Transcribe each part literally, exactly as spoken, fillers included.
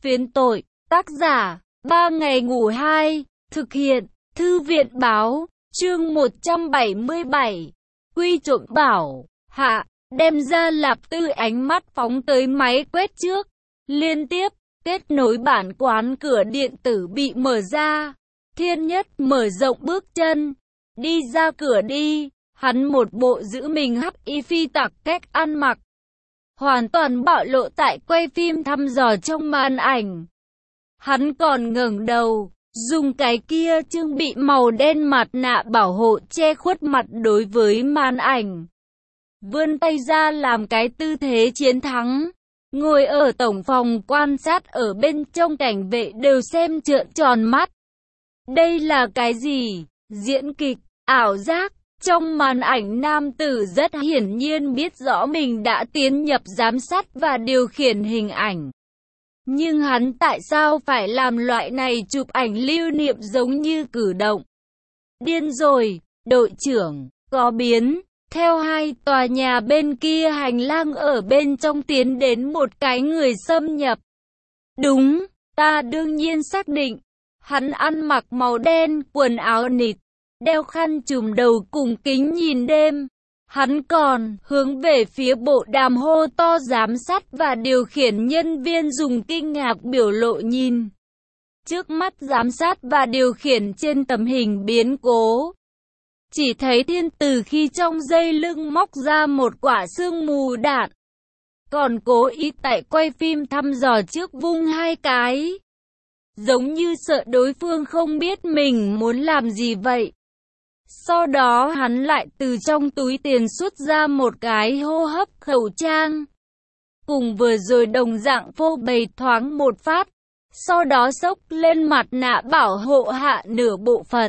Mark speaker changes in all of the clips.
Speaker 1: Phiến tội, tác giả, ba ngày ngủ hai, thực hiện, Thư viện báo, chương một trăm bảy mươi bảy, Quy trộm bảo, hạ, đem ra Lạp Tư ánh mắt phóng tới máy quét trước, liên tiếp, kết nối bản quán cửa điện tử bị mở ra, Thiên Nhất mở rộng bước chân, đi ra cửa đi, hắn một bộ giữ mình hắc y phi tặc cách ăn mặc, hoàn toàn bạo lộ tại quay phim thăm dò trong màn ảnh. Hắn còn ngẩng đầu, dùng cái kia trang bị màu đen mặt nạ bảo hộ che khuất mặt đối với màn ảnh. Vươn tay ra làm cái tư thế chiến thắng. Ngồi ở tổng phòng quan sát ở bên trong cảnh vệ đều xem trợn tròn mắt. Đây là cái gì? Diễn kịch, ảo giác. Trong màn ảnh nam tử rất hiển nhiên biết rõ mình đã tiến nhập giám sát và điều khiển hình ảnh. Nhưng hắn tại sao phải làm loại này chụp ảnh lưu niệm giống như cử động? Điên rồi, đội trưởng, có biến. Theo hai tòa nhà bên kia hành lang ở bên trong tiến đến một cái người xâm nhập. Đúng, ta đương nhiên xác định. Hắn ăn mặc màu đen, quần áo nịt, đeo khăn trùm đầu cùng kính nhìn đêm. Hắn còn hướng về phía bộ đàm hô to giám sát và điều khiển nhân viên dùng kinh ngạc biểu lộ nhìn. Trước mắt giám sát và điều khiển trên tấm hình biến cố. Chỉ thấy Thiên từ khi trong dây lưng móc ra một quả sương mù đạn. Còn cố ý tại quay phim thăm dò trước vung hai cái. Giống như sợ đối phương không biết mình muốn làm gì vậy. Sau đó hắn lại từ trong túi tiền xuất ra một cái hô hấp khẩu trang. Cùng vừa rồi đồng dạng phô bày thoáng một phát. Sau đó xốc lên mặt nạ bảo hộ hạ nửa bộ phận.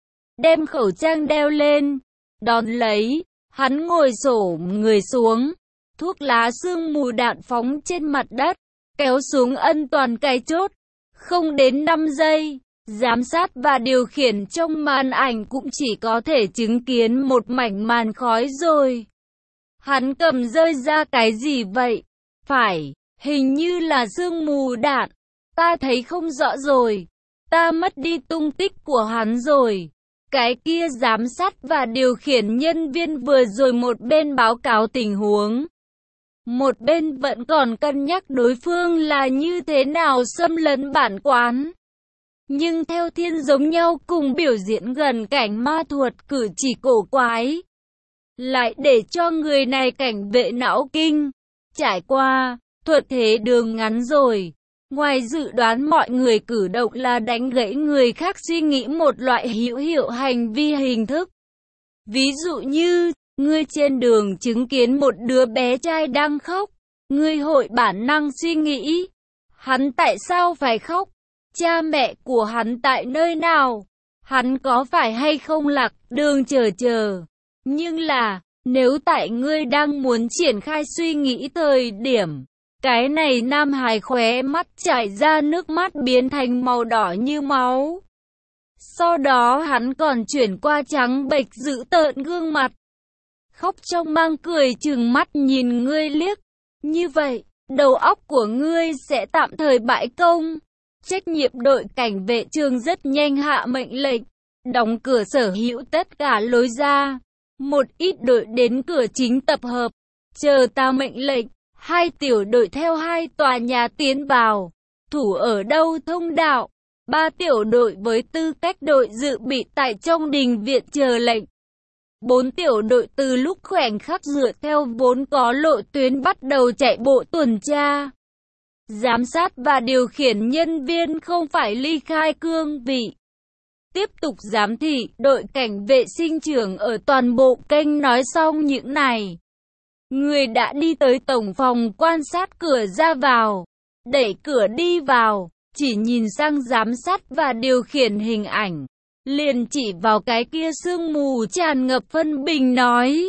Speaker 1: Đem khẩu trang đeo lên. Đón lấy, hắn ngồi xổm người xuống. Thuốc lá sương mù đạn phóng trên mặt đất. Kéo xuống ân toàn cái chốt. Không đến năm giây. Giám sát và điều khiển trong màn ảnh cũng chỉ có thể chứng kiến một mảnh màn khói rồi. Hắn cầm rơi ra cái gì vậy? Phải, hình như là sương mù đạn. Ta thấy không rõ rồi. Ta mất đi tung tích của hắn rồi. Cái kia giám sát và điều khiển nhân viên vừa rồi một bên báo cáo tình huống. Một bên vẫn còn cân nhắc đối phương là như thế nào xâm lấn bản quán. Nhưng theo Thiên giống nhau cùng biểu diễn gần cảnh ma thuật cử chỉ cổ quái. Lại để cho người này cảnh vệ não kinh. Trải qua, thuật thế đường ngắn rồi. Ngoài dự đoán mọi người cử động là đánh gãy người khác suy nghĩ một loại hữu hiệu hành vi hình thức. Ví dụ như, ngươi trên đường chứng kiến một đứa bé trai đang khóc. Ngươi hội bản năng suy nghĩ. Hắn tại sao phải khóc? Cha mẹ của hắn tại nơi nào? Hắn có phải hay không lạc đường chờ chờ? Nhưng là, nếu tại ngươi đang muốn triển khai suy nghĩ thời điểm, cái này nam hài khóe mắt chảy ra nước mắt biến thành màu đỏ như máu. Sau đó hắn còn chuyển qua trắng bệch dữ tợn gương mặt. Khóc trong mang cười trừng mắt nhìn ngươi liếc. Như vậy, đầu óc của ngươi sẽ tạm thời bãi công. Trách nhiệm đội cảnh vệ trường rất nhanh hạ mệnh lệnh, đóng cửa sở hữu tất cả lối ra. Một ít đội đến cửa chính tập hợp, chờ ta mệnh lệnh. Hai tiểu đội theo hai tòa nhà tiến vào, thủ ở đâu thông đạo. Ba tiểu đội với tư cách đội dự bị tại trong đình viện chờ lệnh. Bốn tiểu đội từ lúc khoảnh khắc dựa theo vốn có lộ tuyến bắt đầu chạy bộ tuần tra. Giám sát và điều khiển nhân viên không phải ly khai cương vị. Tiếp tục giám thị, đội cảnh vệ sinh trưởng ở toàn bộ kênh nói xong những này. Người đã đi tới tổng phòng quan sát cửa ra vào. Đẩy cửa đi vào, chỉ nhìn sang giám sát và điều khiển hình ảnh. Liền chỉ vào cái kia sương mù tràn ngập phân bình nói.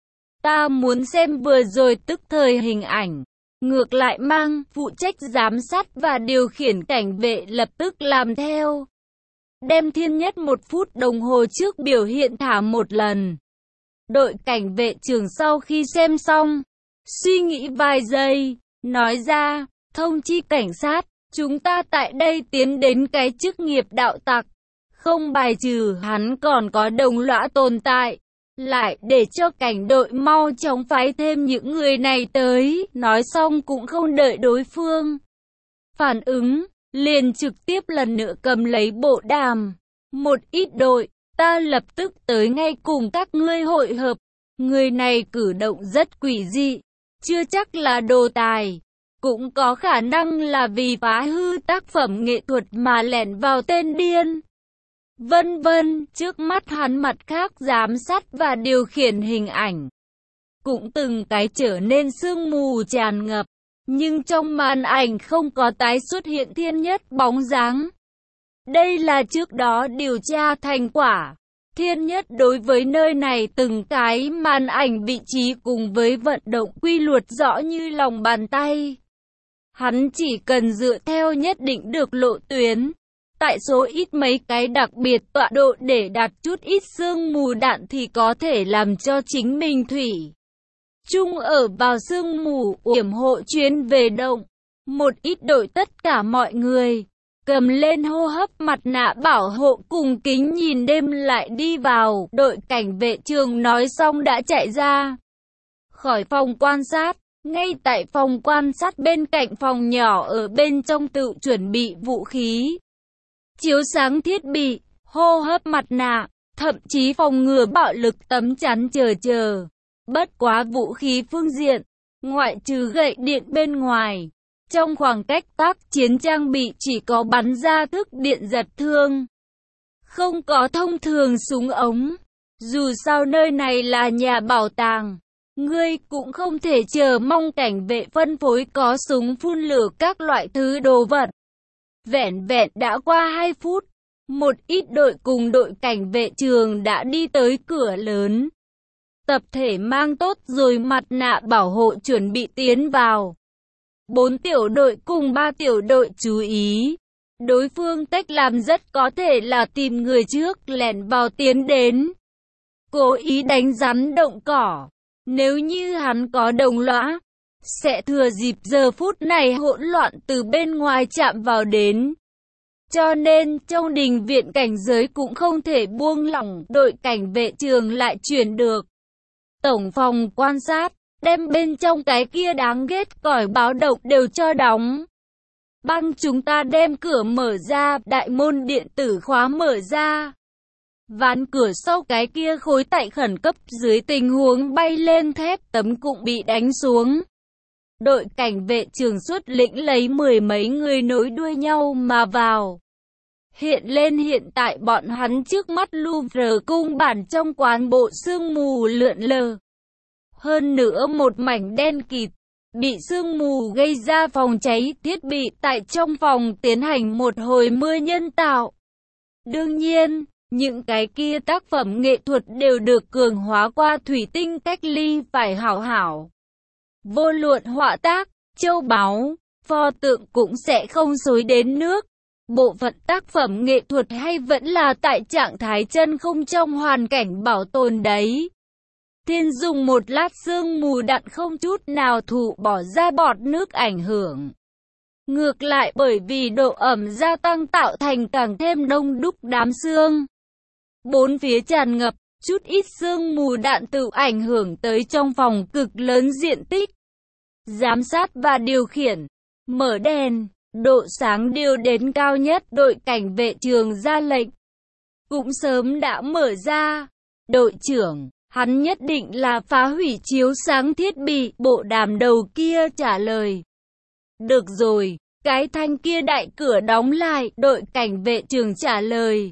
Speaker 1: Ta muốn xem vừa rồi tức thời hình ảnh. Ngược lại mang, phụ trách giám sát và điều khiển cảnh vệ lập tức làm theo. Đem Thiên Nhất một phút đồng hồ trước biểu hiện thả một lần. Đội cảnh vệ trưởng sau khi xem xong, suy nghĩ vài giây, nói ra, thông chi cảnh sát, Chúng ta tại đây tiến đến cái chức nghiệp đạo tặc, không bài trừ hắn còn có đồng lõa tồn tại. Lại để cho cảnh đội mau chóng phái thêm những người này tới, nói xong cũng không đợi đối phương phản ứng, liền trực tiếp lần nữa cầm lấy bộ đàm. Một ít đội, ta lập tức tới ngay cùng các ngươi hội hợp. Người này cử động rất quỷ dị, chưa chắc là đồ tài, cũng có khả năng là vì phá hư tác phẩm nghệ thuật mà lẻn vào tên điên. Vân vân, trước mắt hắn mặt khác giám sát và điều khiển hình ảnh cũng từng cái trở nên sương mù tràn ngập, nhưng trong màn ảnh không có tái xuất hiện thiên nhất bóng dáng. Đây là trước đó điều tra thành quả. Thiên nhất đối với nơi này từng cái màn ảnh vị trí cùng với vận động quy luật rõ như lòng bàn tay. Hắn chỉ cần dựa theo nhất định được lộ tuyến, tại số ít mấy cái đặc biệt tọa độ để đặt chút ít sương mù đạn thì có thể làm cho chính mình thủy chung ở vào sương mù yểm hộ chuyến về động. Một ít đội tất cả mọi người cầm lên hô hấp mặt nạ bảo hộ cùng kính nhìn đêm lại đi vào. Đội cảnh vệ trường nói xong đã chạy ra khỏi phòng quan sát. Ngay tại phòng quan sát bên cạnh phòng nhỏ ở bên trong tự chuẩn bị vũ khí, chiếu sáng thiết bị, hô hấp mặt nạ, thậm chí phòng ngừa bạo lực tấm chắn chờ chờ. Bất quá vũ khí phương diện, ngoại trừ gậy điện bên ngoài, trong khoảng cách tác chiến trang bị chỉ có bắn ra thức điện giật thương, không có thông thường súng ống. Dù sao nơi này là nhà bảo tàng, ngươi cũng không thể chờ mong cảnh vệ phân phối có súng phun lửa các loại thứ đồ vật. Vẹn vẹn đã qua hai phút, một ít đội cùng đội cảnh vệ trường đã đi tới cửa lớn. Tập thể mang tốt rồi mặt nạ bảo hộ chuẩn bị tiến vào. Bốn tiểu đội cùng ba tiểu đội chú ý. Đối phương cách làm rất có thể là tìm người trước lẻn vào tiến đến, cố ý đánh rắn động cỏ. Nếu như hắn có đồng lõa, sẽ thừa dịp giờ phút này hỗn loạn từ bên ngoài chạm vào đến. Cho nên trong đình viện cảnh giới cũng không thể buông lỏng. Đội cảnh vệ trường lại chuyển được tổng phòng quan sát, đem bên trong cái kia đáng ghét còi báo động đều cho đóng băng. Chúng ta đem cửa mở ra, đại môn điện tử khóa mở ra. Ván cửa sau cái kia khối tại khẩn cấp dưới tình huống bay lên thép tấm cũng bị đánh xuống. Đội cảnh vệ trường xuất lĩnh lấy mười mấy người nối đuôi nhau mà vào. Hiện lên hiện tại bọn hắn trước mắt Louvre cung bản trong quán bộ sương mù lượn lờ. Hơn nữa một mảnh đen kịt, bị sương mù gây ra phòng cháy thiết bị tại trong phòng tiến hành một hồi mưa nhân tạo. Đương nhiên, những cái kia tác phẩm nghệ thuật đều được cường hóa qua thủy tinh cách ly phải hảo hảo. Vô luận họa tác, châu báu, pho tượng cũng sẽ không xối đến nước. Bộ phận tác phẩm nghệ thuật hay vẫn là tại trạng thái chân không trong hoàn cảnh bảo tồn đấy. Thiên dùng một lát sương mù đặn không chút nào thụ bỏ ra bọt nước ảnh hưởng. Ngược lại bởi vì độ ẩm gia tăng tạo thành càng thêm đông đúc đám sương. Bốn phía tràn ngập, chút ít sương mù đạn tự ảnh hưởng tới trong phòng cực lớn diện tích. Giám sát và điều khiển, mở đèn, độ sáng điều đến cao nhất. Đội cảnh vệ trường ra lệnh cũng sớm đã mở ra. Đội trưởng, hắn nhất định là phá hủy chiếu sáng thiết bị. Bộ đàm đầu kia trả lời. Được rồi, cái thanh kia đại cửa đóng lại. Đội cảnh vệ trường trả lời.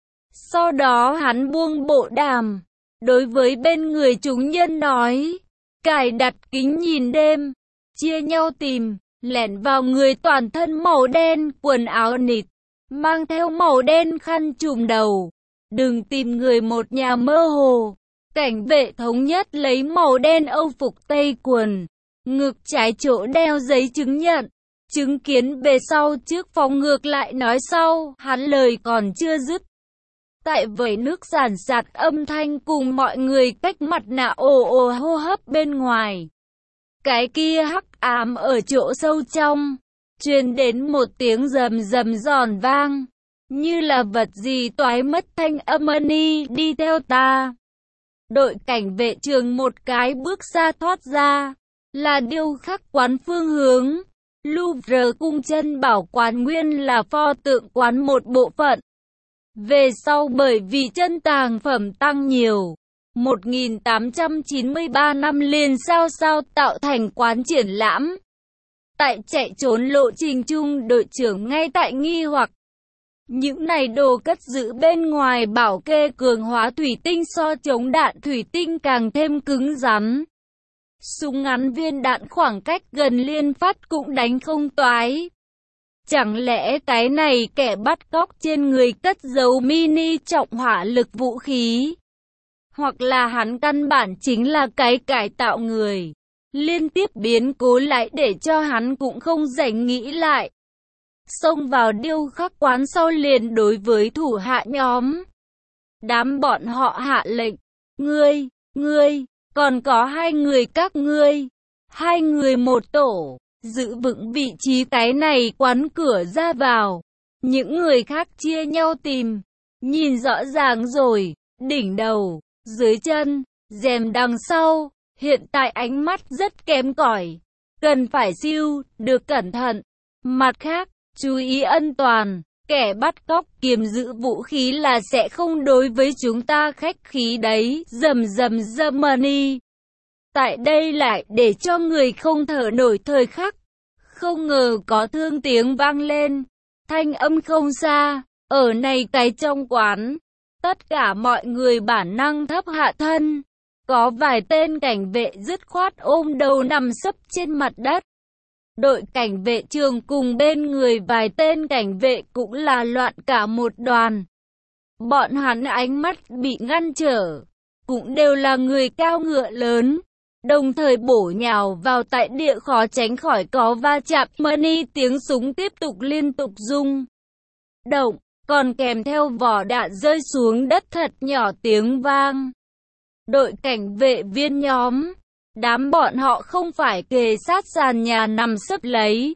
Speaker 1: Sau đó hắn buông bộ đàm, đối với bên người chúng nhân nói, cài đặt kính nhìn đêm, chia nhau tìm, lẻn vào người toàn thân màu đen, quần áo nịt, mang theo màu đen khăn trùm đầu. Đừng tìm người một nhà mơ hồ. Cảnh vệ thống nhất lấy màu đen âu phục tây quần, ngực trái chỗ đeo giấy chứng nhận. Chứng kiến về sau trước phòng ngược lại nói sau, hắn lời còn chưa dứt. Tại vẩy nước sàn sạt âm thanh cùng mọi người cách mặt nạ ồ ồ hô hấp bên ngoài. Cái kia hắc ám ở chỗ sâu trong, truyền đến một tiếng rầm rầm giòn vang, như là vật gì toái mất thanh âm Money đi theo ta. Đội cảnh vệ trường một cái bước ra thoát ra, là điêu khắc quán phương hướng. Louvre cung chân bảo quán nguyên là pho tượng quán một bộ phận. Về sau bởi vì chân tàng phẩm tăng nhiều, một nghìn tám trăm chín mươi ba năm liền sao sao tạo thành quán triển lãm. Tại chạy trốn lộ trình chung, đội trưởng ngay tại nghi hoặc. Những này đồ cất giữ bên ngoài bảo kê cường hóa thủy tinh so chống đạn thủy tinh càng thêm cứng rắn. Súng ngắn viên đạn khoảng cách gần liên phát cũng đánh không toái. Chẳng lẽ cái này kẻ bắt cóc trên người cất giấu mini trọng hỏa lực vũ khí? Hoặc là hắn căn bản chính là cái cải tạo người. Liên tiếp biến cố lại để cho hắn cũng không rảnh nghĩ lại. Xông vào điêu khắc quán sau liền đối với thủ hạ nhóm. Đám bọn họ hạ lệnh. Ngươi, ngươi, còn có hai người các ngươi. Hai người một tổ, giữ vững vị trí cái này quán cửa ra vào. Những người khác chia nhau tìm. Nhìn rõ ràng rồi, đỉnh đầu, dưới chân, rèm đằng sau. Hiện tại ánh mắt rất kém cỏi, cần phải siêu, được cẩn thận. Mặt khác, chú ý an toàn, kẻ bắt cóc kiềm giữ vũ khí là sẽ không đối với chúng ta khách khí đấy, rầm rầm Germany. Tại đây lại để cho người không thở nổi thời khắc. Không ngờ có thương tiếng vang lên, thanh âm không xa, ở này cái trong quán. Tất cả mọi người bản năng thấp hạ thân. Có vài tên cảnh vệ dứt khoát ôm đầu nằm sấp trên mặt đất. Đội cảnh vệ trường cùng bên người vài tên cảnh vệ cũng là loạn cả một đoàn. Bọn hắn ánh mắt bị ngăn trở, cũng đều là người cao ngựa lớn, đồng thời bổ nhào vào tại địa khó tránh khỏi có va chạm. Money tiếng súng tiếp tục liên tục rung động, còn kèm theo vỏ đạn rơi xuống đất thật nhỏ tiếng vang. Đội cảnh vệ viên nhóm, đám bọn họ không phải kề sát sàn nhà nằm sấp lấy,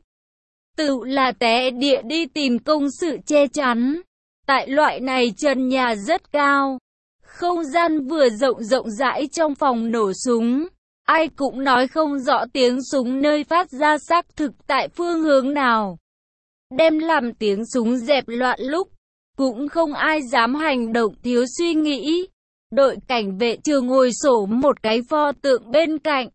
Speaker 1: tự là té địa đi tìm công sự che chắn. Tại loại này trần nhà rất cao, không gian vừa rộng rộng rãi trong phòng nổ súng, ai cũng nói không rõ tiếng súng nơi phát ra xác thực tại phương hướng nào. Đem làm tiếng súng dẹp loạn lúc, cũng không ai dám hành động thiếu suy nghĩ. Đội cảnh vệ trường ngồi xổm một cái pho tượng bên cạnh,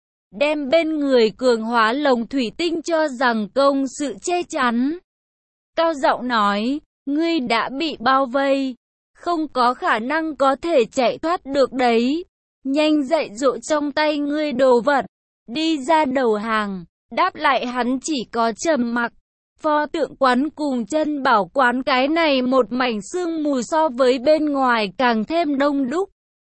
Speaker 1: đem bên người cường hóa lồng thủy tinh cho rằng công sự che chắn. Cao giọng nói, ngươi đã bị bao vây, không có khả năng có thể chạy thoát được đấy. Nhanh dạy dỗ trong tay ngươi đồ vật, đi ra đầu hàng. Đáp lại hắn chỉ có trầm mặc. Pho tượng quán cùng chân bảo quán cái này một mảnh sương mù so với bên ngoài càng thêm đông đúc.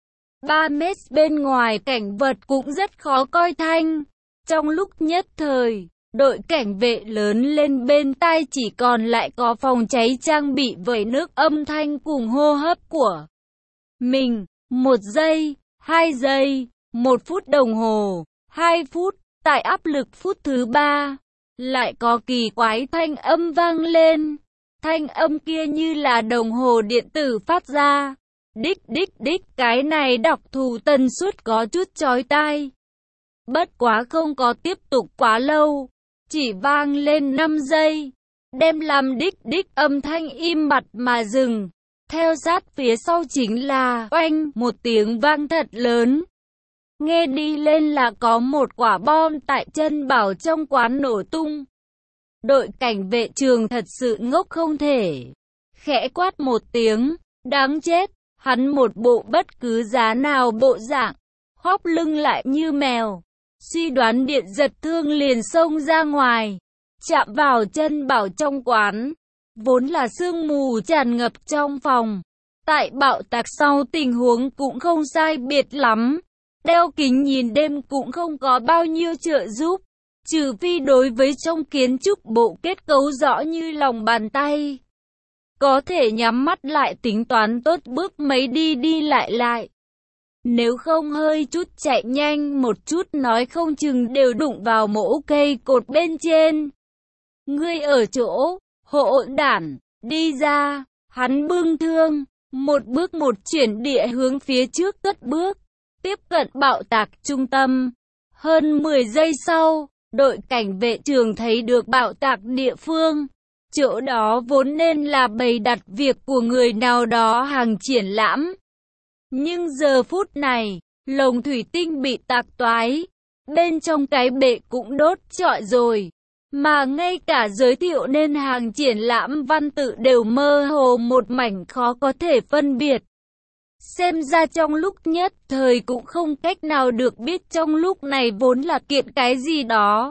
Speaker 1: Ba mét bên ngoài cảnh vật cũng rất khó coi thanh. Trong lúc nhất thời, đội cảnh vệ lớn lên bên tai chỉ còn lại có phòng cháy trang bị với nước âm thanh cùng hô hấp của mình. Một giây, hai giây, một phút đồng hồ, hai phút, tại áp lực phút thứ ba. Lại có kỳ quái thanh âm vang lên. Thanh âm kia như là đồng hồ điện tử phát ra. Đích đích đích, cái này đọc thù tần suất có chút chói tai. Bất quá không có tiếp tục quá lâu, chỉ vang lên năm giây, đem làm đích đích âm thanh im bặt mà dừng. Theo sát phía sau chính là oanh, một tiếng vang thật lớn. Nghe đi lên là có một quả bom tại chân bảo trong quán nổ tung. Đội cảnh vệ trường thật sự ngốc không thể. Khẽ quát một tiếng, đáng chết, hắn một bộ bất cứ giá nào bộ dạng, hóp lưng lại như mèo. Suy đoán điện giật thương liền xông ra ngoài, chạm vào chân bảo trong quán. Vốn là sương mù tràn ngập trong phòng. Tại bạo tạc sau tình huống cũng không sai biệt lắm. Đeo kính nhìn đêm cũng không có bao nhiêu trợ giúp, trừ phi đối với trong kiến trúc bộ kết cấu rõ như lòng bàn tay. Có thể nhắm mắt lại tính toán tốt bước mấy đi đi lại lại. Nếu không hơi chút chạy nhanh một chút nói không chừng đều đụng vào mỗ cây cột bên trên. Ngươi ở chỗ, hỗn đản, đi ra, hắn bưng thương, một bước một chuyển địa hướng phía trước cất bước, tiếp cận bạo tạc trung tâm. Hơn mười giây sau, đội cảnh vệ trường thấy được bạo tạc địa phương. Chỗ đó vốn nên là bày đặt việc của người nào đó hàng triển lãm. Nhưng giờ phút này, lồng thủy tinh bị tạc toái, bên trong cái bệ cũng đốt trọi rồi. Mà ngay cả giới thiệu nên hàng triển lãm văn tự đều mơ hồ một mảnh khó có thể phân biệt. Xem ra trong lúc nhất thời cũng không cách nào được biết trong lúc này vốn là kiện cái gì đó.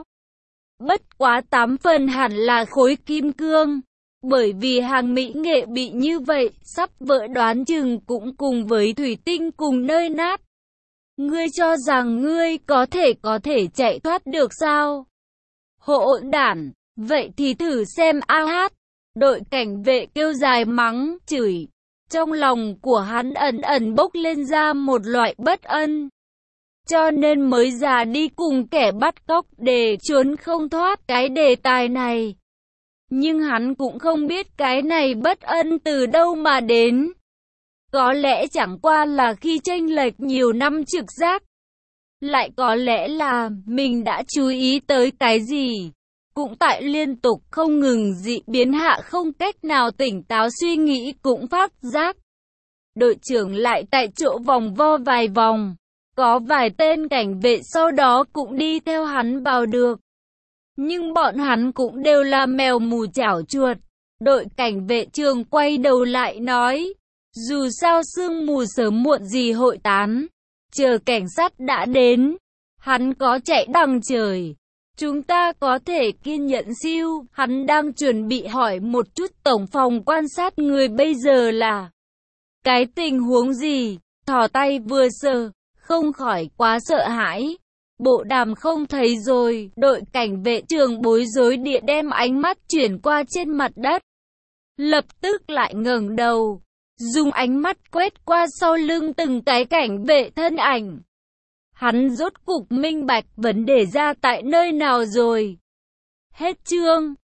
Speaker 1: Bất quá tám phần hẳn là khối kim cương. Bởi vì hàng mỹ nghệ bị như vậy, sắp vỡ đoán chừng cũng cùng với thủy tinh cùng nơi nát. Ngươi cho rằng ngươi có thể có thể chạy thoát được sao? Hỗn đản, vậy thì thử xem a hát. Đội cảnh vệ kêu dài mắng, chửi. Trong lòng của hắn ẩn ẩn bốc lên ra một loại bất ân. Cho nên mới ra đi cùng kẻ bắt cóc để trốn không thoát cái đề tài này. Nhưng hắn cũng không biết cái này bất ân từ đâu mà đến. Có lẽ chẳng qua là khi chênh lệch nhiều năm trực giác. Lại có lẽ là mình đã chú ý tới cái gì. Cũng tại liên tục không ngừng dị biến hạ không cách nào tỉnh táo suy nghĩ cũng phát giác. Đội trưởng lại tại chỗ vòng vo vài vòng. Có vài tên cảnh vệ sau đó cũng đi theo hắn vào được. Nhưng bọn hắn cũng đều là mèo mù chảo chuột. Đội cảnh vệ trường quay đầu lại nói. Dù sao sương mù sớm muộn gì hội tán. Chờ cảnh sát đã đến. Hắn có chạy đằng trời. Chúng ta có thể kiên nhẫn siêu. Hắn đang chuẩn bị hỏi một chút tổng phòng quan sát người bây giờ là. Cái tình huống gì? Thò tay vừa sờ. Không khỏi quá sợ hãi. Bộ đàm không thấy rồi. Đội cảnh vệ trường bối rối địa đem ánh mắt chuyển qua trên mặt đất. Lập tức lại ngẩng đầu. Dùng ánh mắt quét qua sau lưng từng cái cảnh vệ thân ảnh. Hắn rốt cục minh bạch vấn đề ra tại nơi nào rồi. Hết chương.